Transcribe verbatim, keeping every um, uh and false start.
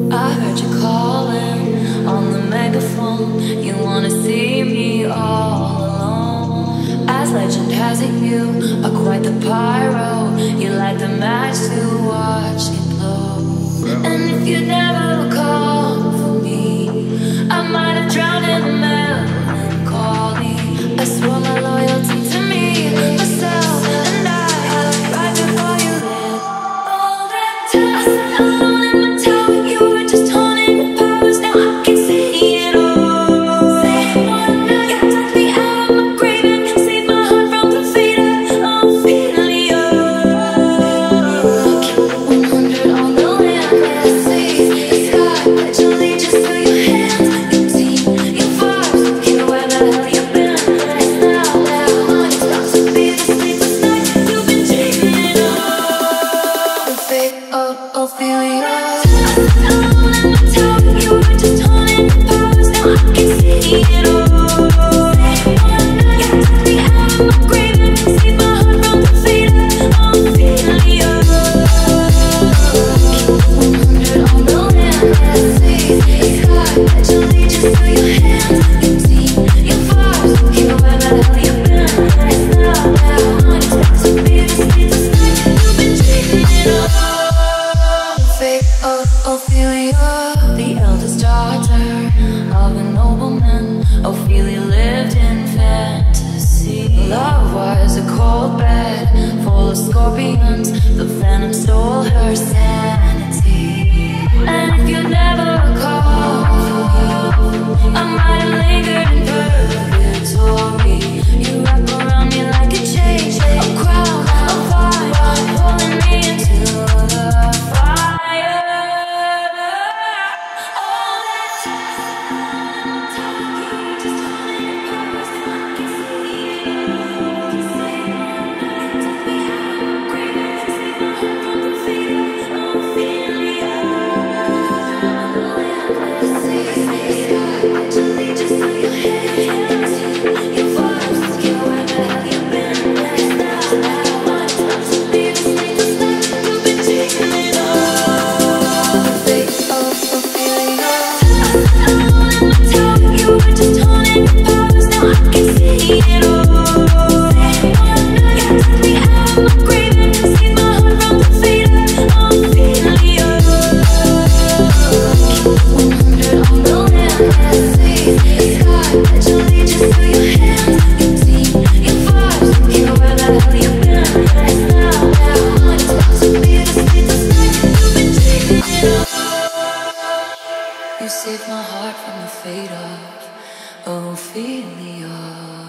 I heard you calling on the megaphone. You wanna see me all alone. As legend has it, you are quite the pyro. You light the match to watch it blow. And if you never call for me, I might have drowned in the melancholy. I swore my loyalty to me, myself, and I right before you did. All that time I sat alone in my tower. You were just haunting the powers. Now I can see it all. Say one night you took me out of my grave and saved my heart from the fate of Ophelia. Keep one hundred on the land, let's see the sky. Pledge allegiance to your hands, your team, your vibes. You know where the hell you've been. It's now, now, it's about to be the sleepless night. You've been dreaming it all. The fate of Ophelia. Alone in my tower, you were just haunting the powers. Now I can see it all. One night you took me out of my grave and saved my heart from the fate of Ophelia. Keep one hundred on the land, let's see the sky. Pledge allegiance to your hands, your team, your vibes. You know where the hell you've been. It's now, now, it's about to be the sleepless night. You've been dreaming it all. The fate of Ophelia, the eldest daughter of a nobleman. Ophelia lived in fantasy. Love was a cold bed full of scorpions. The venom stole her sanity. And if you never recall, I might have lingered in purgatory. You wrap around me like a chain, a crown, a vine, pulling me into the fire. All that time, you just haunting the powers. I can see it all. You say one night, took me out of my grave and saved my heart from the fate of Ophelia. Let's see the sky, pledge allegiance to your hands, your vibes. You know where the hell you've been. It's now, now, it's about to be the sleepless night. You've been dreaming it all. The fate of Ophelia. Alone in my tower, you were just haunting the powers. Now I can see it all. One night you took me out of my grave and saved my heart from the fate of Ophelia. Keep one hundred on the land, let's see the sky. Pledge allegiance to your hands, your team, your vibes. You know where the hell you've been. It's now, now, it's about to be the sleepless night. You've been dreaming it all. You saved my heart from the fate of Ophelia.